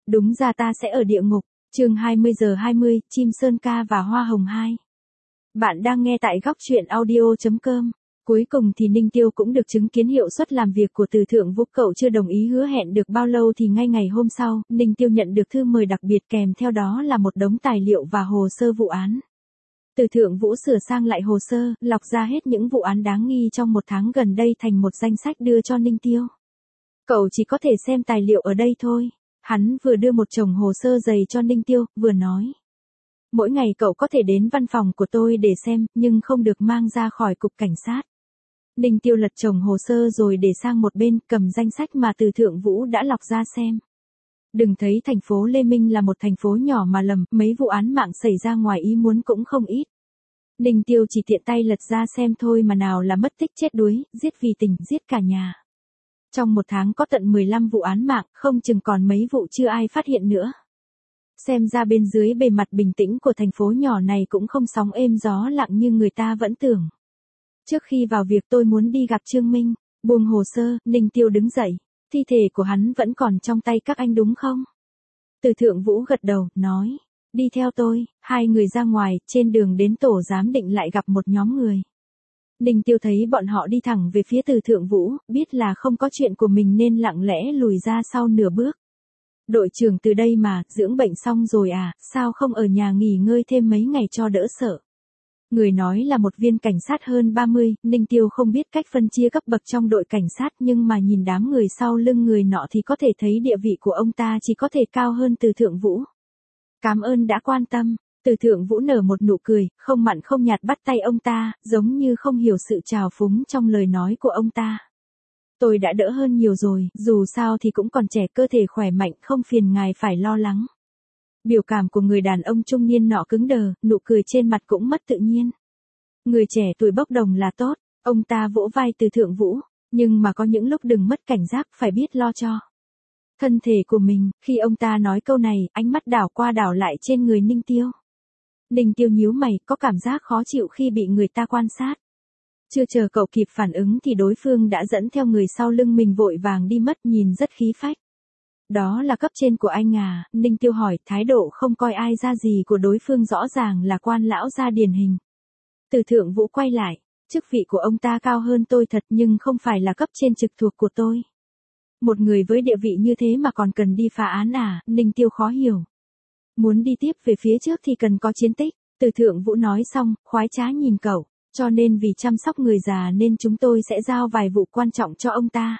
Đúng ra ta sẽ ở địa ngục. Chương 20:20, Chim Sơn Ca và Hoa Hồng 2. Bạn đang nghe tại góc truyện audio.com. Cuối cùng thì Ninh Tiêu cũng được chứng kiến hiệu suất làm việc của Từ Thượng Vũ. Cậu chưa đồng ý hứa hẹn được bao lâu thì ngay ngày hôm sau, Ninh Tiêu nhận được thư mời đặc biệt, kèm theo đó là một đống tài liệu và hồ sơ vụ án. Từ Thượng Vũ sửa sang lại hồ sơ, lọc ra hết những vụ án đáng nghi trong một tháng gần đây thành một danh sách đưa cho Ninh Tiêu. Cậu chỉ có thể xem tài liệu ở đây thôi. Hắn vừa đưa một chồng hồ sơ dày cho Ninh Tiêu, vừa nói. Mỗi ngày cậu có thể đến văn phòng của tôi để xem, nhưng không được mang ra khỏi cục cảnh sát. Ninh Tiêu lật chồng hồ sơ rồi để sang một bên, cầm danh sách mà Từ Thượng Vũ đã lọc ra xem. Đừng thấy thành phố Lê Minh là một thành phố nhỏ mà lầm, mấy vụ án mạng xảy ra ngoài ý muốn cũng không ít. Ninh Tiêu chỉ tiện tay lật ra xem thôi mà nào là mất tích chết đuối, giết vì tình, giết cả nhà. Trong một tháng có tận 15 vụ án mạng, không chừng còn mấy vụ chưa ai phát hiện nữa. Xem ra bên dưới bề mặt bình tĩnh của thành phố nhỏ này cũng không sóng êm gió lặng như người ta vẫn tưởng. Trước khi vào việc tôi muốn đi gặp Trương Minh. Buông hồ sơ, Ninh Tiêu đứng dậy. Thi thể của hắn vẫn còn trong tay các anh đúng không? Từ Thượng Vũ gật đầu, nói. Đi theo tôi. Hai người ra ngoài, trên đường đến tổ giám định lại gặp một nhóm người. Ninh Tiêu thấy bọn họ đi thẳng về phía Từ Thượng Vũ, biết là không có chuyện của mình nên lặng lẽ lùi ra sau nửa bước. Đội trưởng từ đây mà, dưỡng bệnh xong rồi à, sao không ở nhà nghỉ ngơi thêm mấy ngày cho đỡ sợ. Người nói là một viên cảnh sát hơn 30, Ninh Tiêu không biết cách phân chia cấp bậc trong đội cảnh sát, nhưng mà nhìn đám người sau lưng người nọ thì có thể thấy địa vị của ông ta chỉ có thể cao hơn Từ Thượng Vũ. Cảm ơn đã quan tâm. Từ Thượng Vũ nở một nụ cười, không mặn không nhạt bắt tay ông ta, giống như không hiểu sự trào phúng trong lời nói của ông ta. Tôi đã đỡ hơn nhiều rồi, dù sao thì cũng còn trẻ, cơ thể khỏe mạnh, không phiền ngài phải lo lắng. Biểu cảm của người đàn ông trung niên nọ cứng đờ, nụ cười trên mặt cũng mất tự nhiên. Người trẻ tuổi bốc đồng là tốt, ông ta vỗ vai Từ Thượng Vũ, nhưng mà có những lúc đừng mất cảnh giác, phải biết lo cho thân thể của mình. Khi ông ta nói câu này, ánh mắt đảo qua đảo lại trên người Ninh Tiêu. Ninh Tiêu nhíu mày, có cảm giác khó chịu khi bị người ta quan sát. Chưa chờ cậu kịp phản ứng thì đối phương đã dẫn theo người sau lưng mình vội vàng đi mất, nhìn rất khí phách. Đó là cấp trên của anh à? Ninh Tiêu hỏi, thái độ không coi ai ra gì của đối phương rõ ràng là quan lão gia điển hình. Từ Thượng Vũ quay lại, chức vị của ông ta cao hơn tôi thật nhưng không phải là cấp trên trực thuộc của tôi. Một người với địa vị như thế mà còn cần đi phá án à? Ninh Tiêu khó hiểu. Muốn đi tiếp về phía trước thì cần có chiến tích. Từ Thượng Vũ nói xong, khoái trá nhìn cậu. Cho nên vì chăm sóc người già nên chúng tôi sẽ giao vài vụ quan trọng cho ông ta.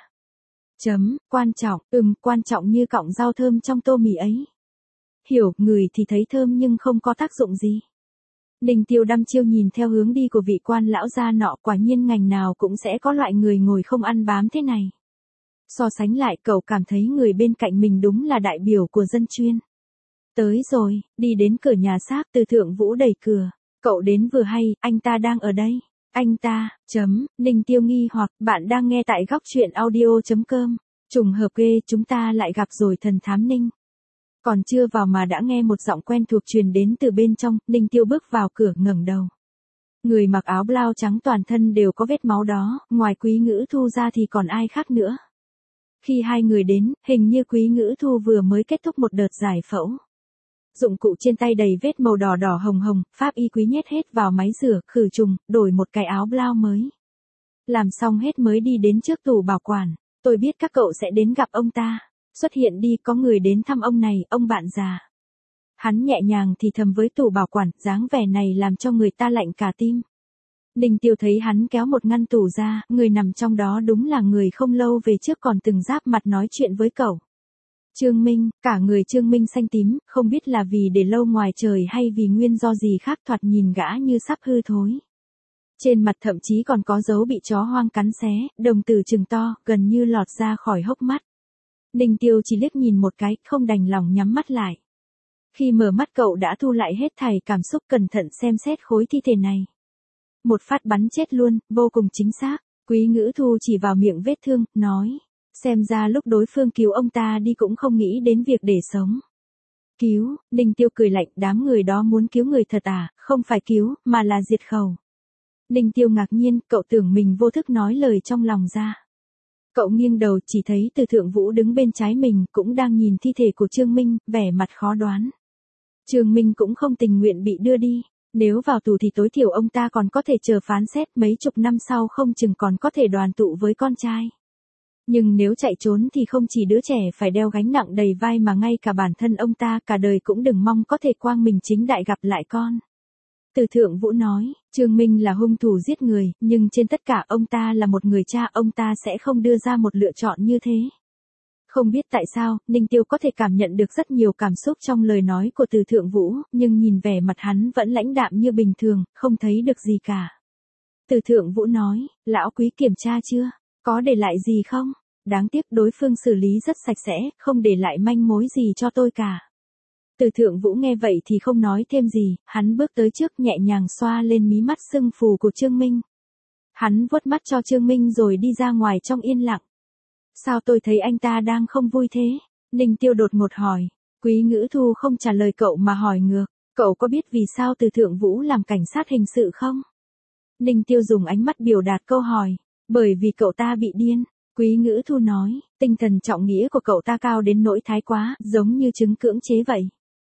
Quan trọng, quan trọng như cọng rau thơm trong tô mì ấy. Hiểu, người thì thấy thơm nhưng không có tác dụng gì. Ninh Tiêu đăm chiêu nhìn theo hướng đi của vị quan lão gia nọ, quả nhiên ngành nào cũng sẽ có loại người ngồi không ăn bám thế này. So sánh lại, cậu cảm thấy người bên cạnh mình đúng là đại biểu của dân chuyên. Tới rồi, đi đến cửa nhà xác, Từ Thượng Vũ đẩy cửa. Cậu đến vừa hay, anh ta đang ở đây. Anh ta, Ninh Tiêu nghi hoặc, bạn đang nghe tại góc truyện audio.com. Trùng hợp ghê, chúng ta lại gặp rồi thần thám Ninh. Còn chưa vào mà đã nghe một giọng quen thuộc truyền đến từ bên trong, Ninh Tiêu bước vào cửa ngẩng đầu. Người mặc áo blau trắng toàn thân đều có vết máu đó, ngoài Quý Ngữ Thu ra thì còn ai khác nữa. Khi hai người đến, hình như Quý Ngữ Thu vừa mới kết thúc một đợt giải phẫu. Dụng cụ trên tay đầy vết màu đỏ đỏ hồng hồng, pháp y Quý nhét hết vào máy rửa, khử trùng, đổi một cái áo blau mới. Làm xong hết mới đi đến trước tủ bảo quản. Tôi biết các cậu sẽ đến gặp ông ta. Xuất hiện đi, có người đến thăm ông này, ông bạn già. Hắn nhẹ nhàng thì thầm với tủ bảo quản, dáng vẻ này làm cho người ta lạnh cả tim. Ninh Tiêu thấy hắn kéo một ngăn tủ ra, người nằm trong đó đúng là người không lâu về trước còn từng giáp mặt nói chuyện với cậu. Trương Minh, cả người Trương Minh xanh tím, không biết là vì để lâu ngoài trời hay vì nguyên do gì khác, thoạt nhìn gã như sắp hư thối. Trên mặt thậm chí còn có dấu bị chó hoang cắn xé, đồng tử trừng to, gần như lọt ra khỏi hốc mắt. Ninh Tiêu chỉ liếc nhìn một cái, không đành lòng nhắm mắt lại. Khi mở mắt cậu đã thu lại hết thảy cảm xúc, cẩn thận xem xét khối thi thể này. Một phát bắn chết luôn, vô cùng chính xác. Quý Ngữ Thu chỉ vào miệng vết thương, nói. Xem ra lúc đối phương cứu ông ta đi cũng không nghĩ đến việc để sống. Cứu, Ninh Tiêu cười lạnh, đám người đó muốn cứu người thật à, không phải cứu, mà là diệt khẩu. Ninh Tiêu ngạc nhiên, cậu tưởng mình vô thức nói lời trong lòng ra. Cậu nghiêng đầu chỉ thấy Từ Thượng Vũ đứng bên trái mình cũng đang nhìn thi thể của Trương Minh, vẻ mặt khó đoán. Trương Minh cũng không tình nguyện bị đưa đi. Nếu vào tù thì tối thiểu ông ta còn có thể chờ phán xét, mấy chục năm sau không chừng còn có thể đoàn tụ với con trai. Nhưng nếu chạy trốn thì không chỉ đứa trẻ phải đeo gánh nặng đầy vai mà ngay cả bản thân ông ta cả đời cũng đừng mong có thể quang minh chính đại gặp lại con. Từ Thượng Vũ nói, Trương Minh là hung thủ giết người, nhưng trên tất cả ông ta là một người cha, ông ta sẽ không đưa ra một lựa chọn như thế. Không biết tại sao, Ninh Tiêu có thể cảm nhận được rất nhiều cảm xúc trong lời nói của Từ Thượng Vũ, nhưng nhìn vẻ mặt hắn vẫn lãnh đạm như bình thường, không thấy được gì cả. Từ Thượng Vũ nói, lão quý kiểm tra chưa? Có để lại gì không? Đáng tiếc đối phương xử lý rất sạch sẽ, không để lại manh mối gì cho tôi cả. Từ Thượng Vũ nghe vậy thì không nói thêm gì, hắn bước tới trước nhẹ nhàng xoa lên mí mắt sưng phù của Trương Minh. Hắn vuốt mắt cho Trương Minh rồi đi ra ngoài trong yên lặng. Sao tôi thấy anh ta đang không vui thế? Ninh Tiêu đột ngột hỏi. Quý Ngữ Thu không trả lời cậu mà hỏi ngược. Cậu có biết vì sao Từ Thượng Vũ làm cảnh sát hình sự không? Ninh Tiêu dùng ánh mắt biểu đạt câu hỏi. Bởi vì cậu ta bị điên. Quý Ngữ Thu nói, tinh thần trọng nghĩa của cậu ta cao đến nỗi thái quá, giống như chứng cưỡng chế vậy.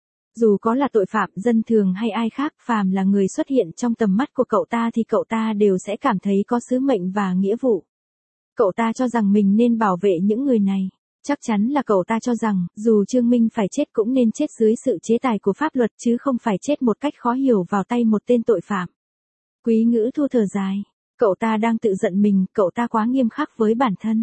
Dù có là tội phạm dân thường hay ai khác, phàm là người xuất hiện trong tầm mắt của cậu ta thì cậu ta đều sẽ cảm thấy có sứ mệnh và nghĩa vụ. Cậu ta cho rằng mình nên bảo vệ những người này. Chắc chắn là cậu ta cho rằng, dù Trương Minh phải chết cũng nên chết dưới sự chế tài của pháp luật chứ không phải chết một cách khó hiểu vào tay một tên tội phạm. Quý Ngữ Thu thở dài. Cậu ta đang tự giận mình, cậu ta quá nghiêm khắc với bản thân.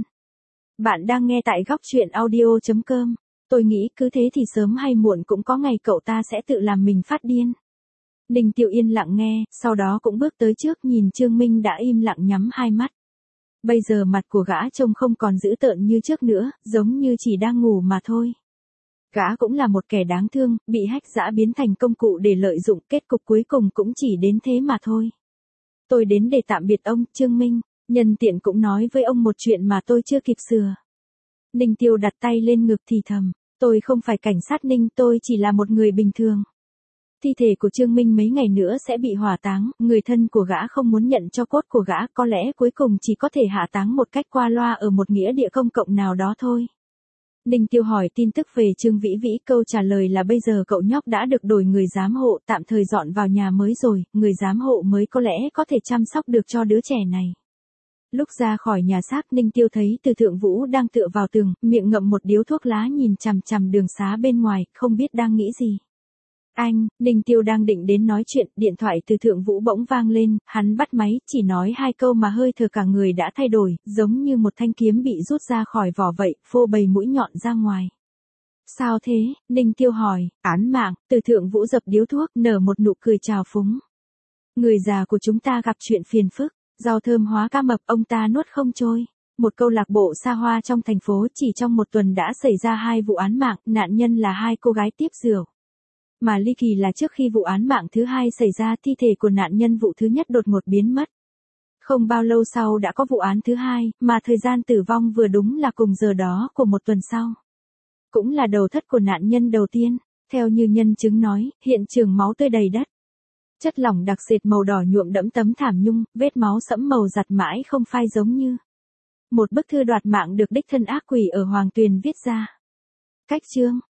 Bạn đang nghe tại góc truyện audio.com. Tôi nghĩ cứ thế thì sớm hay muộn cũng có ngày cậu ta sẽ tự làm mình phát điên. Ninh Tiêu yên lặng nghe, sau đó cũng bước tới trước nhìn Trương Minh đã im lặng nhắm hai mắt. Bây giờ mặt của gã trông không còn dữ tợn như trước nữa, giống như chỉ đang ngủ mà thôi. Gã cũng là một kẻ đáng thương, bị hách dã biến thành công cụ để lợi dụng, kết cục cuối cùng cũng chỉ đến thế mà thôi. Tôi đến để tạm biệt ông, Trương Minh, nhân tiện cũng nói với ông một chuyện mà tôi chưa kịp sửa. Ninh Tiêu đặt tay lên ngực thì thầm, tôi không phải cảnh sát Ninh, tôi chỉ là một người bình thường. Thi thể của Trương Minh mấy ngày nữa sẽ bị hỏa táng, người thân của gã không muốn nhận cho cốt của gã, có lẽ cuối cùng chỉ có thể hạ táng một cách qua loa ở một nghĩa địa công cộng nào đó thôi. Ninh Tiêu hỏi tin tức về Trương Vĩ Vĩ, câu trả lời là bây giờ cậu nhóc đã được đổi người giám hộ, tạm thời dọn vào nhà mới rồi, người giám hộ mới có lẽ có thể chăm sóc được cho đứa trẻ này. Lúc ra khỏi nhà xác, Ninh Tiêu thấy Từ Thượng Vũ đang tựa vào tường, miệng ngậm một điếu thuốc lá nhìn chằm chằm đường xá bên ngoài, không biết đang nghĩ gì. Anh, Ninh Tiêu đang định đến nói chuyện, điện thoại Từ Thượng Vũ bỗng vang lên, hắn bắt máy, chỉ nói hai câu mà hơi thở cả người đã thay đổi, giống như một thanh kiếm bị rút ra khỏi vỏ vậy, phô bày mũi nhọn ra ngoài. Sao thế? Ninh Tiêu hỏi, án mạng. Từ Thượng Vũ dập điếu thuốc, nở một nụ cười trào phúng. Người già của chúng ta gặp chuyện phiền phức, rau thơm hóa cá mập ông ta nuốt không trôi. Một câu lạc bộ xa hoa trong thành phố, chỉ trong một tuần đã xảy ra 2 vụ án mạng, nạn nhân là 2 cô gái tiếp rượu. Mà ly kỳ là trước khi vụ án mạng thứ 2 xảy ra, thi thể của nạn nhân vụ thứ nhất đột ngột biến mất. Không bao lâu sau đã có vụ án thứ 2, mà thời gian tử vong vừa đúng là cùng giờ đó của một tuần sau. Cũng là đầu thất của nạn nhân đầu tiên, theo như nhân chứng nói, hiện trường máu tươi đầy đất. Chất lỏng đặc sệt màu đỏ nhuộm đẫm tấm thảm nhung, vết máu sẫm màu giặt mãi không phai, giống như một bức thư đoạt mạng được đích thân ác quỷ ở Hoàng Tuyền viết ra. Cách chương